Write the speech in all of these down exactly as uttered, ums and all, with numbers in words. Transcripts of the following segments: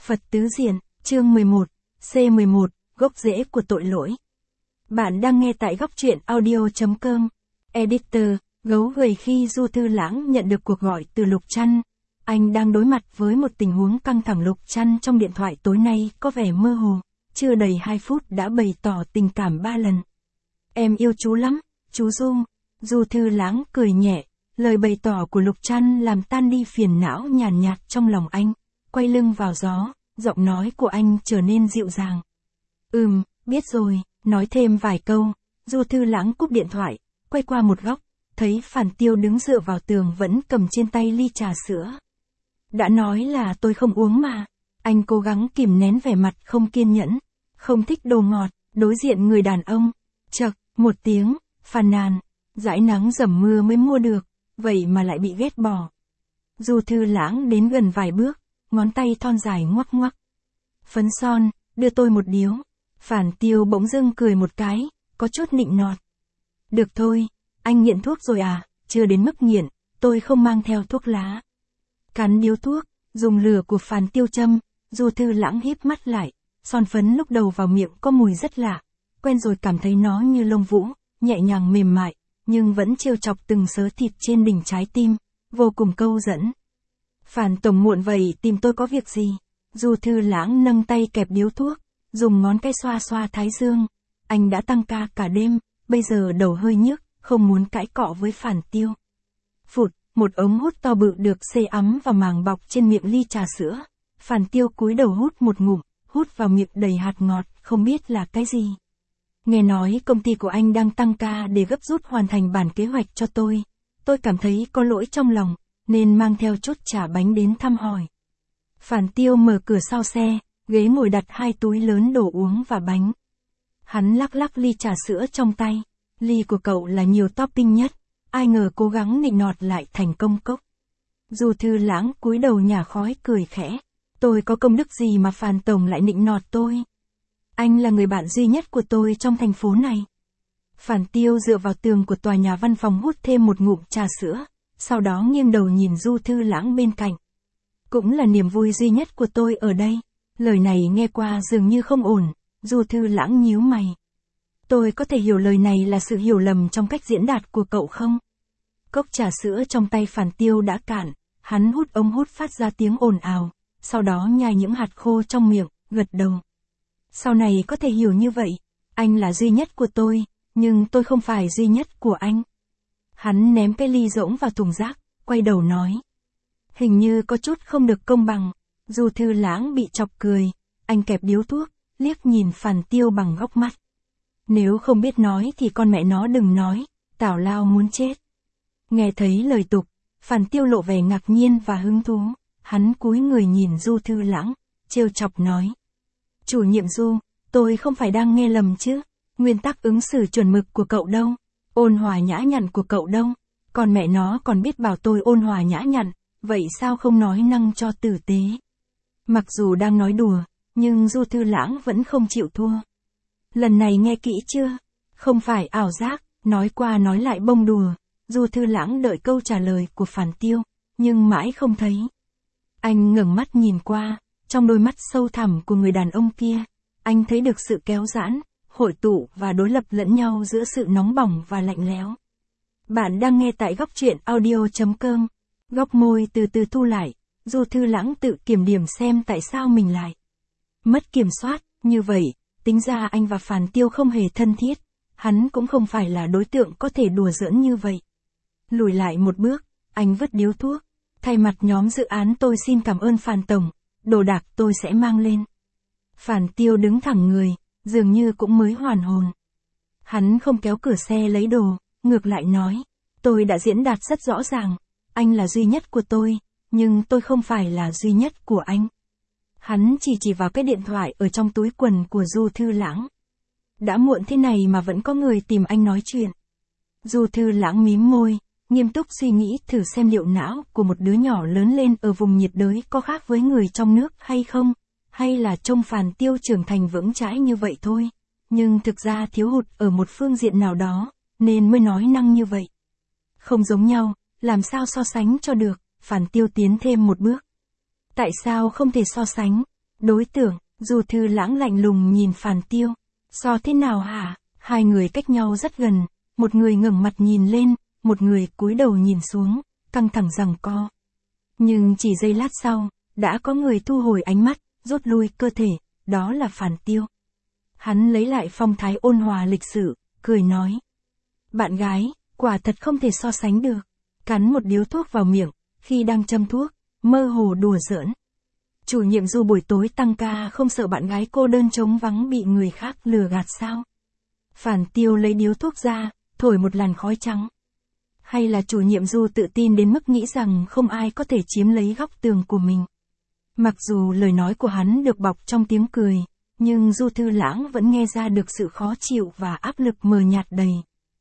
Phật Tứ Diện, chương mười một, C mười một, gốc rễ của tội lỗi. Bạn đang nghe tại góc truyện audio.com. Editor, gấu gầy khi Du Thư Lãng nhận được cuộc gọi từ Lục Trăn. Anh đang đối mặt với một tình huống căng thẳng. Lục Trăn trong điện thoại tối nay có vẻ mơ hồ, chưa đầy hai phút đã bày tỏ tình cảm ba lần. Em yêu chú lắm, chú Du. Du Thư Lãng cười nhẹ, lời bày tỏ của Lục Trăn làm tan đi phiền não nhàn nhạt trong lòng anh. Quay lưng vào gió, giọng nói của anh trở nên dịu dàng. Ừm, biết rồi, nói thêm vài câu. Du Thư Lãng cúp điện thoại, quay qua một góc, thấy Phản Tiêu đứng dựa vào tường vẫn cầm trên tay ly trà sữa. Đã nói là tôi không uống mà. Anh cố gắng kìm nén vẻ mặt không kiên nhẫn, không thích đồ ngọt, đối diện người đàn ông. Chậc, một tiếng, phàn nàn, dãi nắng dầm mưa mới mua được, vậy mà lại bị ghét bỏ. Du Thư Lãng đến gần vài bước, ngón tay thon dài ngoắc ngoắc. Phấn son, đưa tôi một điếu. Phản Tiêu bỗng dưng cười một cái, có chút nịnh nọt. Được thôi, anh nghiện thuốc rồi à? Chưa đến mức nghiện, tôi không mang theo thuốc lá. Cắn điếu thuốc, dùng lửa của Phản Tiêu châm. Du Thư Lãng híp mắt lại, son phấn lúc đầu vào miệng có mùi rất lạ, quen rồi cảm thấy nó như lông vũ, nhẹ nhàng mềm mại, nhưng vẫn trêu chọc từng sớ thịt trên đỉnh trái tim, vô cùng câu dẫn. Phản tổng muộn vậy tìm tôi có việc gì? Du Thư Lãng nâng tay kẹp điếu thuốc, dùng ngón cái xoa xoa thái dương. Anh đã tăng ca cả đêm, bây giờ đầu hơi nhức, không muốn cãi cọ với Phản Tiêu. Phụt, một ống hút to bự được xê ấm vào màng bọc trên miệng ly trà sữa. Phản Tiêu cúi đầu hút một ngụm, hút vào miệng đầy hạt ngọt, không biết là cái gì. Nghe nói công ty của anh đang tăng ca để gấp rút hoàn thành bản kế hoạch cho tôi. Tôi cảm thấy có lỗi trong lòng, nên mang theo chút trà bánh đến thăm hỏi. Phản Tiêu mở cửa sau xe, ghế ngồi đặt hai túi lớn đồ uống và bánh. Hắn lắc lắc ly trà sữa trong tay. Ly của cậu là nhiều topping nhất, ai ngờ cố gắng nịnh nọt lại thành công cốc. Du Thư Lãng cúi đầu nhả khói cười khẽ. Tôi có công đức gì mà Phản tổng lại nịnh nọt tôi? Anh là người bạn duy nhất của tôi trong thành phố này. Phản Tiêu dựa vào tường của tòa nhà văn phòng hút thêm một ngụm trà sữa, sau đó nghiêng đầu nhìn Du Thư Lãng bên cạnh. Cũng là niềm vui duy nhất của tôi ở đây. Lời này nghe qua dường như không ổn. Du Thư Lãng nhíu mày. Tôi có thể hiểu lời này là sự hiểu lầm trong cách diễn đạt của cậu không? Cốc trà sữa trong tay Phản Tiêu đã cạn, hắn hút ống hút phát ra tiếng ồn ào, sau đó nhai những hạt khô trong miệng, gật đầu. Sau này có thể hiểu như vậy, anh là duy nhất của tôi, nhưng tôi không phải duy nhất của anh. Hắn ném cái ly rỗng vào thùng rác, quay đầu nói. Hình như có chút không được công bằng. Du Thư Lãng bị chọc cười, anh kẹp điếu thuốc, liếc nhìn Phản Tiêu bằng góc mắt. Nếu không biết nói thì con mẹ nó đừng nói, tào lao muốn chết. Nghe thấy lời tục, Phản Tiêu lộ vẻ ngạc nhiên và hứng thú, hắn cúi người nhìn Du Thư Lãng, trêu chọc nói. Chủ nhiệm Du, tôi không phải đang nghe lầm chứ, nguyên tắc ứng xử chuẩn mực của cậu đâu, ôn hòa nhã nhặn của cậu đâu, còn mẹ nó còn biết bảo tôi ôn hòa nhã nhặn, vậy sao không nói năng cho tử tế. Mặc dù đang nói đùa, nhưng Du Thư Lãng vẫn không chịu thua. Lần này nghe kỹ chưa? Không phải ảo giác, nói qua nói lại bông đùa. Du Thư Lãng đợi câu trả lời của Phản Tiêu, nhưng mãi không thấy. Anh ngẩng mắt nhìn qua, trong đôi mắt sâu thẳm của người đàn ông kia, anh thấy được sự kéo giãn, hội tụ và đối lập lẫn nhau giữa sự nóng bỏng và lạnh lẽo. Bạn đang nghe tại góc truyện audio.com. Góc môi từ từ thu lại, Du Thư Lãng tự kiểm điểm xem tại sao mình lại mất kiểm soát, như vậy, tính ra anh và Phản Tiêu không hề thân thiết, hắn cũng không phải là đối tượng có thể đùa giỡn như vậy. Lùi lại một bước, anh vứt điếu thuốc, thay mặt nhóm dự án tôi xin cảm ơn Phản tổng, đồ đạc tôi sẽ mang lên. Phản Tiêu đứng thẳng người, dường như cũng mới hoàn hồn. Hắn không kéo cửa xe lấy đồ, ngược lại nói, tôi đã diễn đạt rất rõ ràng, anh là duy nhất của tôi, nhưng tôi không phải là duy nhất của anh. Hắn chỉ chỉ vào cái điện thoại ở trong túi quần của Du Thư Lãng. Đã muộn thế này mà vẫn có người tìm anh nói chuyện. Du Thư Lãng mím môi, nghiêm túc suy nghĩ thử xem liệu não của một đứa nhỏ lớn lên ở vùng nhiệt đới có khác với người trong nước hay không, hay là trông Phản Tiêu trưởng thành vững chãi như vậy thôi. Nhưng thực ra thiếu hụt ở một phương diện nào đó, nên mới nói năng như vậy. Không giống nhau, làm sao so sánh cho được, Phản Tiêu tiến thêm một bước. Tại sao không thể so sánh? Đối tượng, Du Thư Lãng lạnh lùng nhìn Phàn Tiêu. So thế nào hả? Hai người cách nhau rất gần, một người ngẩng mặt nhìn lên, một người cúi đầu nhìn xuống, căng thẳng giằng co. Nhưng chỉ giây lát sau, đã có người thu hồi ánh mắt, rút lui cơ thể, đó là Phàn Tiêu. Hắn lấy lại phong thái ôn hòa lịch sự, cười nói. Bạn gái, quả thật không thể so sánh được. Cắn một điếu thuốc vào miệng, khi đang châm thuốc, mơ hồ đùa giỡn. Chủ nhiệm Du buổi tối tăng ca không sợ bạn gái cô đơn trống vắng bị người khác lừa gạt sao? Phàn Tiêu lấy điếu thuốc ra, thổi một làn khói trắng. Hay là chủ nhiệm Du tự tin đến mức nghĩ rằng không ai có thể chiếm lấy góc tường của mình? Mặc dù lời nói của hắn được bọc trong tiếng cười, nhưng Du Thư Lãng vẫn nghe ra được sự khó chịu và áp lực mờ nhạt đầy.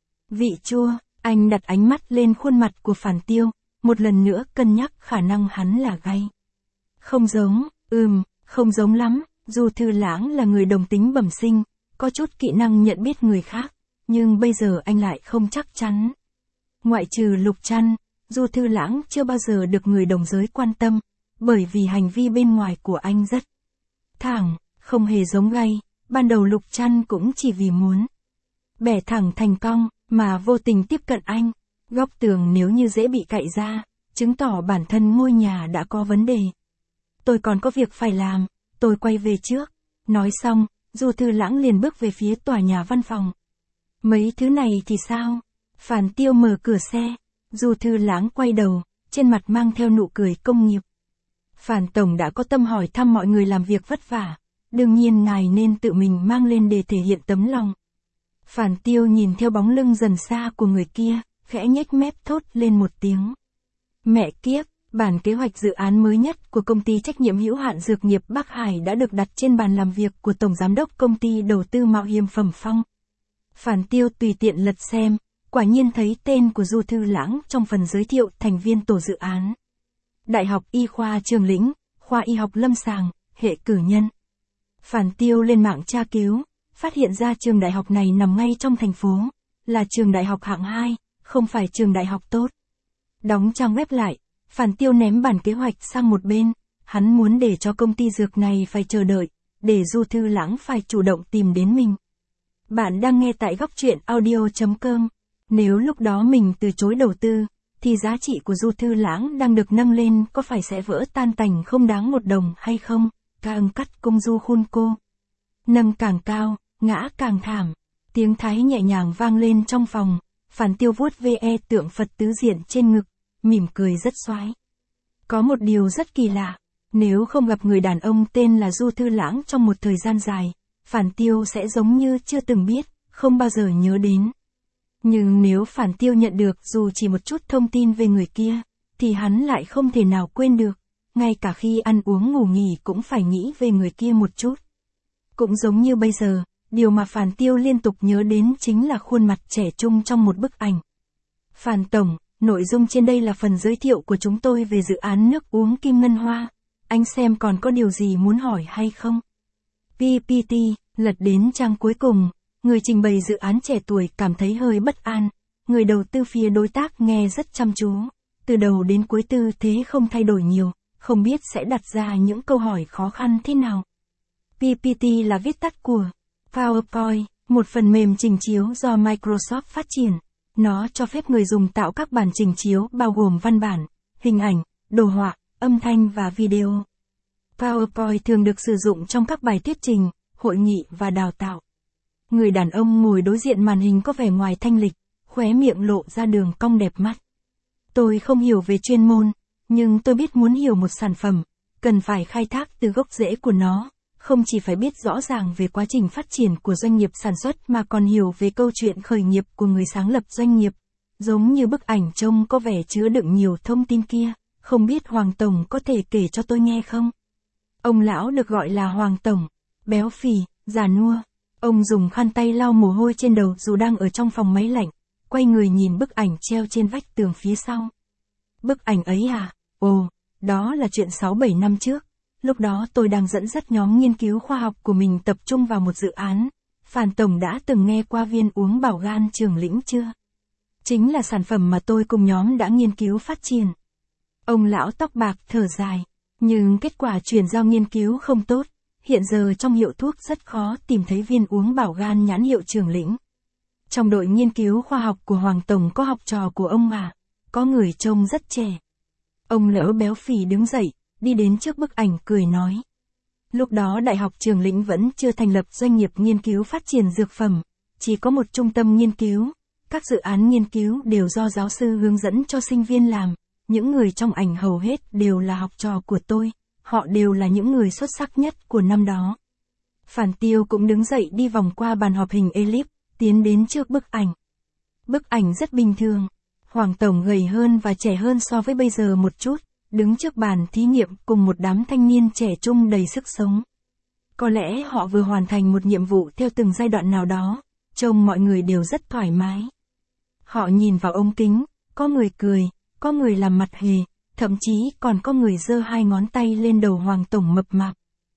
Vị chua, anh đặt ánh mắt lên khuôn mặt của Phàn Tiêu, một lần nữa cân nhắc khả năng hắn là gay. Không giống, ừm, không giống lắm, Du Thư Lãng là người đồng tính bẩm sinh, có chút kỹ năng nhận biết người khác, nhưng bây giờ anh lại không chắc chắn. Ngoại trừ Lục Trăn, Du Thư Lãng chưa bao giờ được người đồng giới quan tâm, bởi vì hành vi bên ngoài của anh rất thẳng, không hề giống gay, ban đầu Lục Trăn cũng chỉ vì muốn bẻ thẳng thành cong, mà vô tình tiếp cận anh. Góc tường nếu như dễ bị cạy ra, chứng tỏ bản thân ngôi nhà đã có vấn đề. Tôi còn có việc phải làm, tôi quay về trước. Nói xong, Du Thư Lãng liền bước về phía tòa nhà văn phòng. Mấy thứ này thì sao? Phàn Tiêu mở cửa xe. Du Thư Lãng quay đầu, trên mặt mang theo nụ cười công nghiệp. Phàn Tổng đã có tâm hỏi thăm mọi người làm việc vất vả. Đương nhiên ngài nên tự mình mang lên để thể hiện tấm lòng. Phàn Tiêu nhìn theo bóng lưng dần xa của người kia, khẽ nhếch mép thốt lên một tiếng. Mẹ kiếp, bản kế hoạch dự án mới nhất của công ty trách nhiệm hữu hạn dược nghiệp Bắc Hải đã được đặt trên bàn làm việc của Tổng Giám đốc công ty đầu tư mạo hiểm Phẩm Phong. Phàn Tiêu tùy tiện lật xem, quả nhiên thấy tên của Du Thư Lãng trong phần giới thiệu thành viên tổ dự án. Đại học Y khoa Trường Lĩnh, khoa y học lâm sàng, hệ cử nhân. Phàn Tiêu lên mạng tra cứu, phát hiện ra trường đại học này nằm ngay trong thành phố, là trường đại học hạng hai, không phải trường đại học tốt. Đóng trang web lại, Phàn Tiêu ném bản kế hoạch sang một bên, hắn muốn để cho công ty dược này phải chờ đợi, để Du Thư Lãng phải chủ động tìm đến mình. Bạn đang nghe tại góc truyện audio chấm com. Nếu lúc đó mình từ chối đầu tư, thì giá trị của Du Thư Lãng đang được nâng lên có phải sẽ vỡ tan tành không đáng một đồng hay không? Càng cắt công du khun cô. Nâng càng cao, ngã càng thảm. Tiếng Thái nhẹ nhàng vang lên trong phòng. Phàn Tiêu vuốt ve tượng Phật tứ diện trên ngực, mỉm cười rất xoái. Có một điều rất kỳ lạ, nếu không gặp người đàn ông tên là Du Thư Lãng trong một thời gian dài, Phàn Tiêu sẽ giống như chưa từng biết, không bao giờ nhớ đến. Nhưng nếu Phàn Tiêu nhận được dù chỉ một chút thông tin về người kia, thì hắn lại không thể nào quên được, ngay cả khi ăn uống ngủ nghỉ cũng phải nghĩ về người kia một chút. Cũng giống như bây giờ, điều mà Phàn Tiêu liên tục nhớ đến chính là khuôn mặt trẻ trung trong một bức ảnh. Phàn Tổng, nội dung trên đây là phần giới thiệu của chúng tôi về dự án nước uống Kim Ngân Hoa. Anh xem còn có điều gì muốn hỏi hay không? pê pê tê, lật đến trang cuối cùng, người trình bày dự án trẻ tuổi cảm thấy hơi bất an, người đầu tư phía đối tác nghe rất chăm chú, từ đầu đến cuối tư thế không thay đổi nhiều, không biết sẽ đặt ra những câu hỏi khó khăn thế nào. pê pê tê là viết tắt của PowerPoint, một phần mềm trình chiếu do Microsoft phát triển. Nó cho phép người dùng tạo các bản trình chiếu bao gồm văn bản, hình ảnh, đồ họa, âm thanh và video. PowerPoint thường được sử dụng trong các bài thuyết trình, hội nghị và đào tạo. Người đàn ông ngồi đối diện màn hình có vẻ ngoài thanh lịch, khóe miệng lộ ra đường cong đẹp mắt. Tôi không hiểu về chuyên môn, nhưng tôi biết muốn hiểu một sản phẩm, cần phải khai thác từ gốc rễ của nó, không chỉ phải biết rõ ràng về quá trình phát triển của doanh nghiệp sản xuất mà còn hiểu về câu chuyện khởi nghiệp của người sáng lập doanh nghiệp. Giống như bức ảnh trông có vẻ chứa đựng nhiều thông tin kia, không biết Hoàng Tổng có thể kể cho tôi nghe không? Ông lão được gọi là Hoàng Tổng, béo phì, già nua. Ông dùng khăn tay lau mồ hôi trên đầu dù đang ở trong phòng máy lạnh, quay người nhìn bức ảnh treo trên vách tường phía sau. Bức ảnh ấy à? Ồ, đó là chuyện sáu bảy năm trước. Lúc đó tôi đang dẫn dắt nhóm nghiên cứu khoa học của mình tập trung vào một dự án. Phàn Tổng đã từng nghe qua viên uống bảo gan Trường Lĩnh chưa? Chính là sản phẩm mà tôi cùng nhóm đã nghiên cứu phát triển. Ông lão tóc bạc thở dài. Nhưng kết quả chuyển giao nghiên cứu không tốt, hiện giờ trong hiệu thuốc rất khó tìm thấy viên uống bảo gan nhãn hiệu Trường Lĩnh. Trong đội nghiên cứu khoa học của Hoàng Tổng có học trò của ông mà, có người trông rất trẻ. Ông lão béo phì đứng dậy, đi đến trước bức ảnh cười nói. Lúc đó Đại học Trường Lĩnh vẫn chưa thành lập doanh nghiệp nghiên cứu phát triển dược phẩm, chỉ có một trung tâm nghiên cứu, các dự án nghiên cứu đều do giáo sư hướng dẫn cho sinh viên làm, những người trong ảnh hầu hết đều là học trò của tôi, họ đều là những người xuất sắc nhất của năm đó. Phản Tiêu cũng đứng dậy đi vòng qua bàn họp hình elip, tiến đến trước bức ảnh. Bức ảnh rất bình thường, Hoàng Tổng gầy hơn và trẻ hơn so với bây giờ một chút, đứng trước bàn thí nghiệm cùng một đám thanh niên trẻ trung đầy sức sống. Có lẽ họ vừa hoàn thành một nhiệm vụ theo từng giai đoạn nào đó, trông mọi người đều rất thoải mái. Họ nhìn vào ống kính, có người cười, có người làm mặt hề, thậm chí còn có người giơ hai ngón tay lên đầu Hoàng Tổng mập mạp.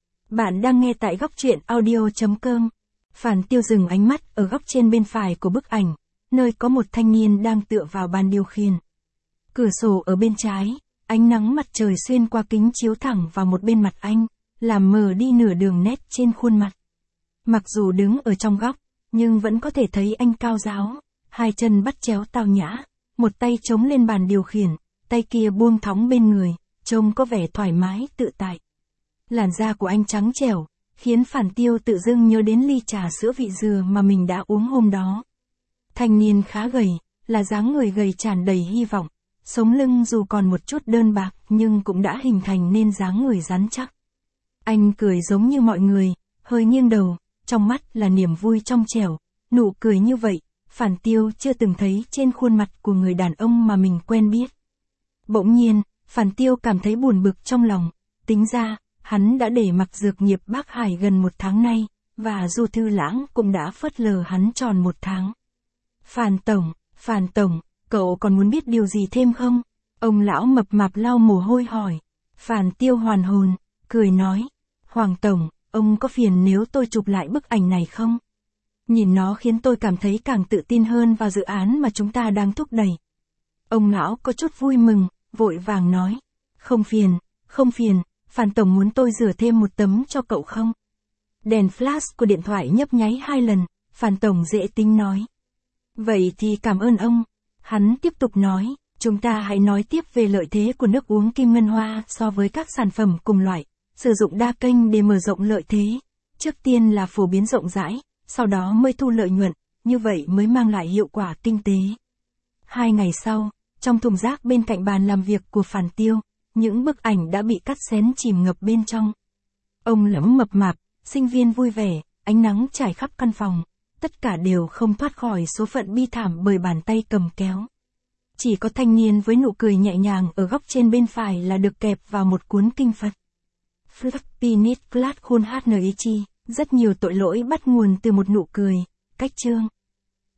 Bạn đang nghe tại góc truyện audio chấm com. Phản Tiêu dừng ánh mắt ở góc trên bên phải của bức ảnh, nơi có một thanh niên đang tựa vào bàn điều khiển. Cửa sổ ở bên trái, ánh nắng mặt trời xuyên qua kính chiếu thẳng vào một bên mặt anh, làm mờ đi nửa đường nét trên khuôn mặt. Mặc dù đứng ở trong góc, nhưng vẫn có thể thấy anh cao ráo, hai chân bắt chéo tao nhã, một tay chống lên bàn điều khiển, tay kia buông thõng bên người, trông có vẻ thoải mái tự tại. Làn da của anh trắng trẻo, khiến Phản Tiêu tự dưng nhớ đến ly trà sữa vị dừa mà mình đã uống hôm đó. Thanh niên khá gầy, là dáng người gầy tràn đầy hy vọng, sống lưng dù còn một chút đơn bạc nhưng cũng đã hình thành nên dáng người rắn chắc. Anh cười giống như mọi người, hơi nghiêng đầu, trong mắt là niềm vui trong trẻo, nụ cười như vậy, Phản Tiêu chưa từng thấy trên khuôn mặt của người đàn ông mà mình quen biết. Bỗng nhiên, Phản Tiêu cảm thấy buồn bực trong lòng, tính ra, hắn đã để mặc dược nghiệp Bắc Hải gần một tháng nay, và Du Thư Lãng cũng đã phớt lờ hắn tròn một tháng. Phàn Tổng, Phàn Tổng, cậu còn muốn biết điều gì thêm không? Ông lão mập mạp lau mồ hôi hỏi. Phàn Tiêu hoàn hồn, cười nói. Hoàng Tổng, ông có phiền nếu tôi chụp lại bức ảnh này không? Nhìn nó khiến tôi cảm thấy càng tự tin hơn vào dự án mà chúng ta đang thúc đẩy. Ông lão có chút vui mừng, vội vàng nói. Không phiền, không phiền, Phàn Tổng muốn tôi rửa thêm một tấm cho cậu không? Đèn flash của điện thoại nhấp nháy hai lần, Phàn Tổng dễ tính nói. Vậy thì cảm ơn ông. Hắn tiếp tục nói, chúng ta hãy nói tiếp về lợi thế của nước uống Kim Ngân Hoa so với các sản phẩm cùng loại, sử dụng đa kênh để mở rộng lợi thế. Trước tiên là phổ biến rộng rãi, sau đó mới thu lợi nhuận, như vậy mới mang lại hiệu quả kinh tế. Hai ngày sau, trong thùng rác bên cạnh bàn làm việc của Phàn Tiêu, những bức ảnh đã bị cắt xén chìm ngập bên trong. Ông lẫm mập mạp, sinh viên vui vẻ, ánh nắng trải khắp căn phòng, tất cả đều không thoát khỏi số phận bi thảm bởi bàn tay cầm kéo. Chỉ có thanh niên với nụ cười nhẹ nhàng ở góc trên bên phải là được kẹp vào một cuốn kinh Phật. Flapinit Flat Khôn hát nờ i chi, rất nhiều tội lỗi bắt nguồn từ một nụ cười, cách chương.